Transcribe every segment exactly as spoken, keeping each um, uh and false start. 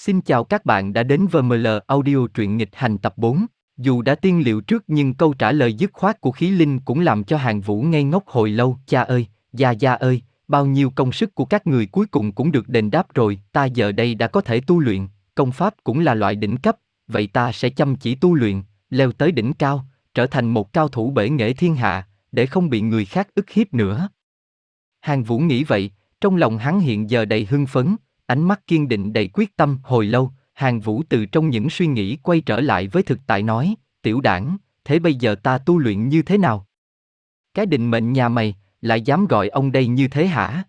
Xin chào các bạn đã đến vê em lờ Audio truyện nghịch hành tập bốn. Dù đã tiên liệu trước nhưng câu trả lời dứt khoát của Khí Linh cũng làm cho Hàn Vũ ngây ngốc hồi lâu. Cha ơi, Gia Gia ơi, bao nhiêu công sức của các người cuối cùng cũng được đền đáp rồi. Ta giờ đây đã có thể tu luyện, công pháp cũng là loại đỉnh cấp, vậy ta sẽ chăm chỉ tu luyện, leo tới đỉnh cao, trở thành một cao thủ bể nghệ thiên hạ, để không bị người khác ức hiếp nữa. Hàn Vũ nghĩ vậy, trong lòng hắn hiện giờ đầy hưng phấn, ánh mắt kiên định đầy quyết tâm. Hồi lâu, Hàn Vũ từ trong những suy nghĩ quay trở lại với thực tại nói, tiểu đảng, thế bây giờ ta tu luyện như thế nào? Cái định mệnh nhà mày, lại dám gọi ông đây như thế hả?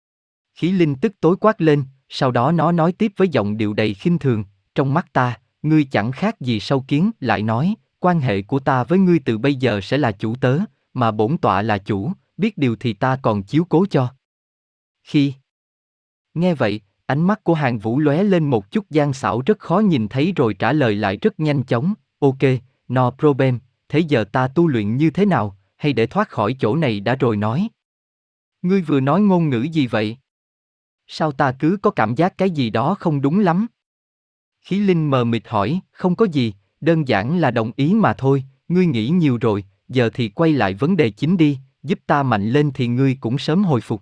Khí Linh tức tối quát lên, sau đó nó nói tiếp với giọng điệu đầy khinh thường, trong mắt ta, ngươi chẳng khác gì sâu kiến. Lại nói, quan hệ của ta với ngươi từ bây giờ sẽ là chủ tớ, mà bổn tọa là chủ, biết điều thì ta còn chiếu cố cho. Khi nghe vậy, ánh mắt của Hàn Vũ lóe lên một chút gian xảo rất khó nhìn thấy rồi trả lời lại rất nhanh chóng, ok, no problem, thế giờ ta tu luyện như thế nào, hay để thoát khỏi chỗ này đã rồi nói. Ngươi vừa nói ngôn ngữ gì vậy? Sao ta cứ có cảm giác cái gì đó không đúng lắm? Khí Linh mờ mịt hỏi, không có gì, đơn giản là đồng ý mà thôi, ngươi nghĩ nhiều rồi, giờ thì quay lại vấn đề chính đi, giúp ta mạnh lên thì ngươi cũng sớm hồi phục.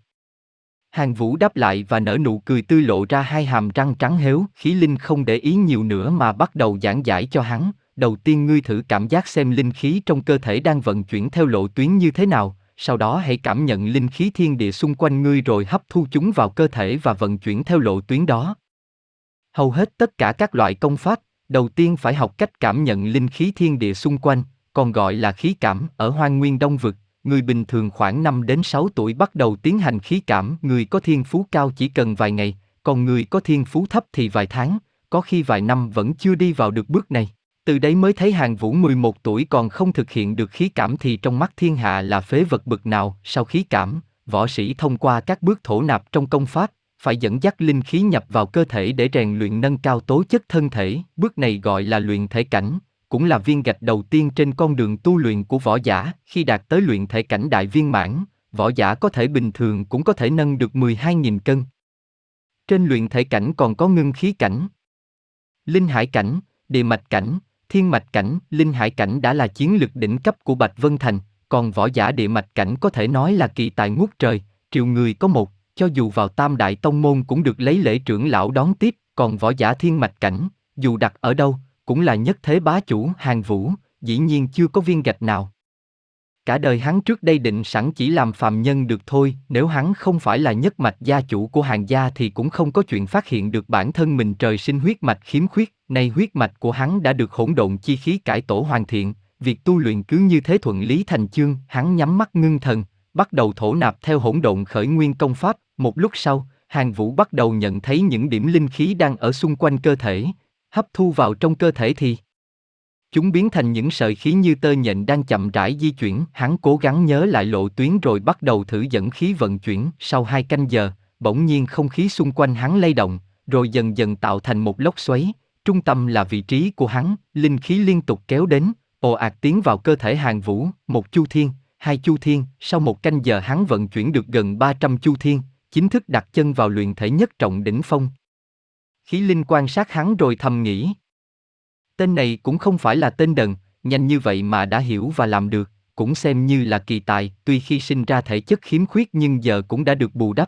Hàn Vũ đáp lại và nở nụ cười tươi lộ ra hai hàm răng trắng héo. Khí Linh không để ý nhiều nữa mà bắt đầu giảng giải cho hắn. Đầu tiên ngươi thử cảm giác xem linh khí trong cơ thể đang vận chuyển theo lộ tuyến như thế nào, sau đó hãy cảm nhận linh khí thiên địa xung quanh ngươi rồi hấp thu chúng vào cơ thể và vận chuyển theo lộ tuyến đó. Hầu hết tất cả các loại công pháp, đầu tiên phải học cách cảm nhận linh khí thiên địa xung quanh, còn gọi là khí cảm. Ở Hoang Nguyên Đông Vực, người bình thường khoảng năm đến sáu tuổi bắt đầu tiến hành khí cảm. Người có thiên phú cao chỉ cần vài ngày, còn người có thiên phú thấp thì vài tháng, có khi vài năm vẫn chưa đi vào được bước này. Từ đấy mới thấy Hàn Vũ mười một tuổi còn không thực hiện được khí cảm thì trong mắt thiên hạ là phế vật bực nào. Sau khí cảm, võ sĩ thông qua các bước thổ nạp trong công pháp, phải dẫn dắt linh khí nhập vào cơ thể để rèn luyện nâng cao tố chất thân thể. Bước này gọi là luyện thể cảnh, cũng là viên gạch đầu tiên trên con đường tu luyện của võ giả. Khi đạt tới luyện thể cảnh đại viên mãn, võ giả có thể bình thường cũng có thể nâng được mười hai nghìn cân. Trên luyện thể cảnh còn có ngưng khí cảnh, linh hải cảnh, địa mạch cảnh, thiên mạch cảnh. Linh hải cảnh đã là chiến lực đỉnh cấp của Bạch Vân Thành, còn võ giả địa mạch cảnh có thể nói là kỳ tài ngút trời, triệu người có một, cho dù vào tam đại tông môn cũng được lấy lễ trưởng lão đón tiếp. Còn võ giả thiên mạch cảnh, dù đặt ở đâu, cũng là nhất thế bá chủ. Hàn Vũ, dĩ nhiên chưa có viên gạch nào. Cả đời hắn trước đây định sẵn chỉ làm phàm nhân được thôi, nếu hắn không phải là nhất mạch gia chủ của Hàn gia thì cũng không có chuyện phát hiện được bản thân mình trời sinh huyết mạch khiếm khuyết. Nay huyết mạch của hắn đã được hỗn độn chi khí cải tổ hoàn thiện, việc tu luyện cứ như thế thuận lý thành chương. Hắn nhắm mắt ngưng thần, bắt đầu thổ nạp theo hỗn độn khởi nguyên công pháp. Một lúc sau, Hàn Vũ bắt đầu nhận thấy những điểm linh khí đang ở xung quanh cơ thể, hấp thu vào trong cơ thể thì chúng biến thành những sợi khí như tơ nhện đang chậm rãi di chuyển. Hắn cố gắng nhớ lại lộ tuyến rồi bắt đầu thử dẫn khí vận chuyển. Sau hai canh giờ, bỗng nhiên không khí xung quanh hắn lay động, rồi dần dần tạo thành một lốc xoáy. Trung tâm là vị trí của hắn, linh khí liên tục kéo đến, ồ ạt tiến vào cơ thể Hàn Vũ. Một chu thiên, hai chu thiên, sau một canh giờ hắn vận chuyển được gần ba trăm chu thiên, chính thức đặt chân vào luyện thể nhất trọng đỉnh phong. Khí Linh quan sát hắn rồi thầm nghĩ, tên này cũng không phải là tên đần, nhanh như vậy mà đã hiểu và làm được, cũng xem như là kỳ tài. Tuy khi sinh ra thể chất khiếm khuyết nhưng giờ cũng đã được bù đắp.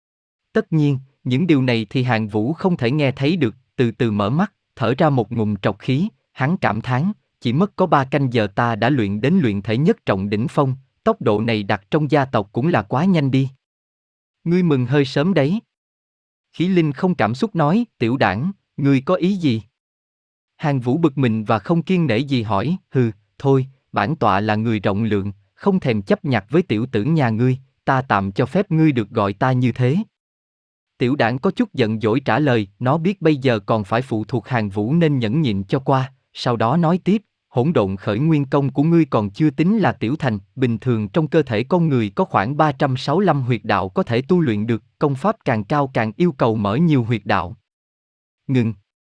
Tất nhiên, những điều này thì Hàn Vũ không thể nghe thấy được. Từ từ mở mắt, thở ra một ngụm trọc khí, hắn cảm thán, chỉ mất có ba canh giờ ta đã luyện đến luyện thể nhất trọng đỉnh phong, tốc độ này đặt trong gia tộc cũng là quá nhanh đi. Ngươi mừng hơi sớm đấy. Khí Linh không cảm xúc nói, tiểu đảng, ngươi có ý gì? Hàn Vũ bực mình và không kiên nể gì hỏi, hừ, thôi, bản tọa là người rộng lượng, không thèm chấp nhặt với tiểu tử nhà ngươi, ta tạm cho phép ngươi được gọi ta như thế. Tiểu đảng có chút giận dỗi trả lời, nó biết bây giờ còn phải phụ thuộc Hàn Vũ nên nhẫn nhịn cho qua, sau đó nói tiếp, hỗn độn khởi nguyên công của ngươi còn chưa tính là tiểu thành, bình thường trong cơ thể con người có khoảng ba trăm sáu mươi lăm huyệt đạo có thể tu luyện được, công pháp càng cao càng yêu cầu mở nhiều huyệt đạo. Ngừng.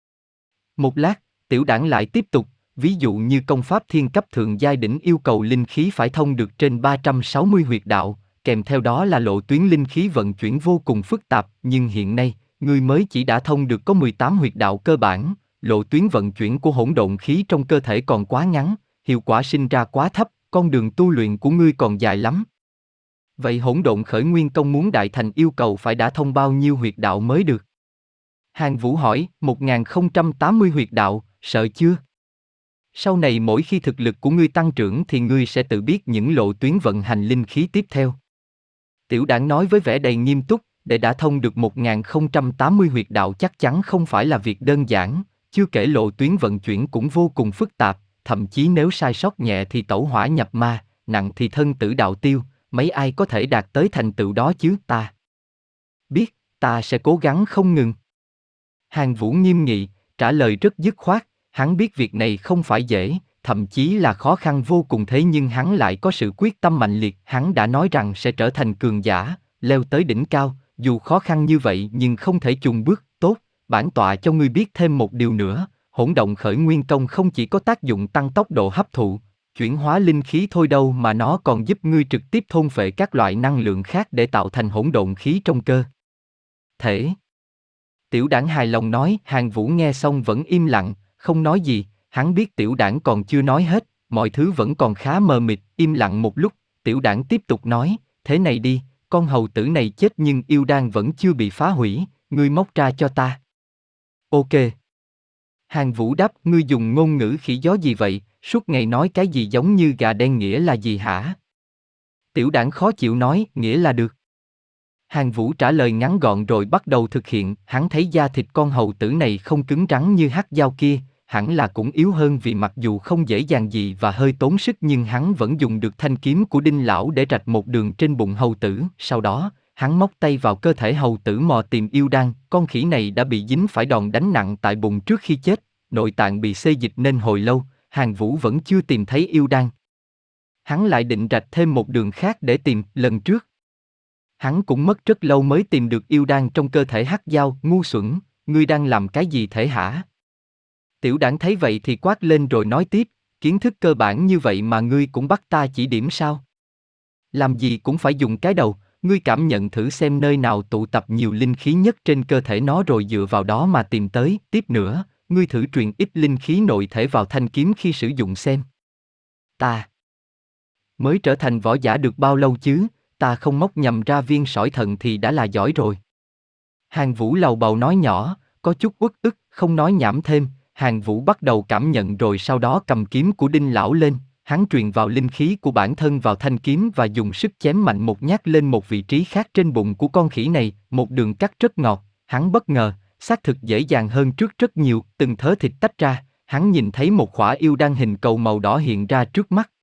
Một lát, tiểu đảng lại tiếp tục, ví dụ như công pháp thiên cấp thượng giai đỉnh yêu cầu linh khí phải thông được trên ba trăm sáu mươi huyệt đạo, kèm theo đó là lộ tuyến linh khí vận chuyển vô cùng phức tạp, nhưng hiện nay, ngươi mới chỉ đã thông được có mười tám huyệt đạo cơ bản, lộ tuyến vận chuyển của hỗn độn khí trong cơ thể còn quá ngắn, hiệu quả sinh ra quá thấp, con đường tu luyện của ngươi còn dài lắm. Vậy hỗn độn khởi nguyên công muốn đại thành yêu cầu phải đã thông bao nhiêu huyệt đạo mới được? Hàn Vũ hỏi, một nghìn không trăm tám mươi huyệt đạo, sợ chưa? Sau này mỗi khi thực lực của ngươi tăng trưởng thì ngươi sẽ tự biết những lộ tuyến vận hành linh khí tiếp theo. Tiểu Đảng nói với vẻ đầy nghiêm túc, để đã thông được một nghìn không trăm tám mươi huyệt đạo chắc chắn không phải là việc đơn giản, chưa kể lộ tuyến vận chuyển cũng vô cùng phức tạp, thậm chí nếu sai sót nhẹ thì tẩu hỏa nhập ma, nặng thì thân tử đạo tiêu, mấy ai có thể đạt tới thành tựu đó chứ? Ta biết, ta sẽ cố gắng không ngừng. Hàn Vũ nghiêm nghị, trả lời rất dứt khoát, hắn biết việc này không phải dễ, thậm chí là khó khăn vô cùng, thế nhưng hắn lại có sự quyết tâm mạnh liệt, hắn đã nói rằng sẽ trở thành cường giả, leo tới đỉnh cao, dù khó khăn như vậy nhưng không thể chùn bước. Tốt, bản tọa cho ngươi biết thêm một điều nữa, hỗn động khởi nguyên công không chỉ có tác dụng tăng tốc độ hấp thụ, chuyển hóa linh khí thôi đâu mà nó còn giúp ngươi trực tiếp thôn phệ các loại năng lượng khác để tạo thành hỗn độn khí trong cơ thể. Tiểu Đảng hài lòng nói. Hàn Vũ nghe xong vẫn im lặng, không nói gì, hắn biết Tiểu Đảng còn chưa nói hết, mọi thứ vẫn còn khá mờ mịt. Im lặng một lúc, Tiểu Đảng tiếp tục nói, thế này đi, con hầu tử này chết nhưng yêu đan vẫn chưa bị phá hủy, ngươi móc ra cho ta. Ok. Hàn Vũ đáp, ngươi dùng ngôn ngữ khỉ gió gì vậy, suốt ngày nói cái gì giống như gà đen nghĩa là gì hả? Tiểu Đảng khó chịu nói, nghĩa là được. Hàn Vũ trả lời ngắn gọn rồi bắt đầu thực hiện, hắn thấy da thịt con hầu tử này không cứng rắn như hắc dao kia, hẳn là cũng yếu hơn vì mặc dù không dễ dàng gì và hơi tốn sức nhưng hắn vẫn dùng được thanh kiếm của Đinh Lão để rạch một đường trên bụng hầu tử, sau đó, hắn móc tay vào cơ thể hầu tử mò tìm yêu đan, con khỉ này đã bị dính phải đòn đánh nặng tại bụng trước khi chết, nội tạng bị xê dịch nên hồi lâu, Hàn Vũ vẫn chưa tìm thấy yêu đan. Hắn lại định rạch thêm một đường khác để tìm, lần trước. Hắn cũng mất rất lâu mới tìm được yêu đan trong cơ thể hắc dao, ngu xuẩn, ngươi đang làm cái gì thể hả? Tiểu Đảng thấy vậy thì quát lên rồi nói tiếp, kiến thức cơ bản như vậy mà ngươi cũng bắt ta chỉ điểm sao? Làm gì cũng phải dùng cái đầu, ngươi cảm nhận thử xem nơi nào tụ tập nhiều linh khí nhất trên cơ thể nó rồi dựa vào đó mà tìm tới. Tiếp nữa, ngươi thử truyền ít linh khí nội thể vào thanh kiếm khi sử dụng xem. Ta mới trở thành võ giả được bao lâu chứ, ta không móc nhầm ra viên sỏi thần thì đã là giỏi rồi. Hàn Vũ lầu bầu nói nhỏ, có chút uất ức, không nói nhảm thêm. Hàn Vũ bắt đầu cảm nhận rồi sau đó cầm kiếm của Đinh Lão lên, hắn truyền vào linh khí của bản thân vào thanh kiếm và dùng sức chém mạnh một nhát lên một vị trí khác trên bụng của con khỉ này, một đường cắt rất ngọt, hắn bất ngờ, xác thực dễ dàng hơn trước rất nhiều, từng thớ thịt tách ra, hắn nhìn thấy một khỏa yêu đan hình cầu màu đỏ hiện ra trước mắt,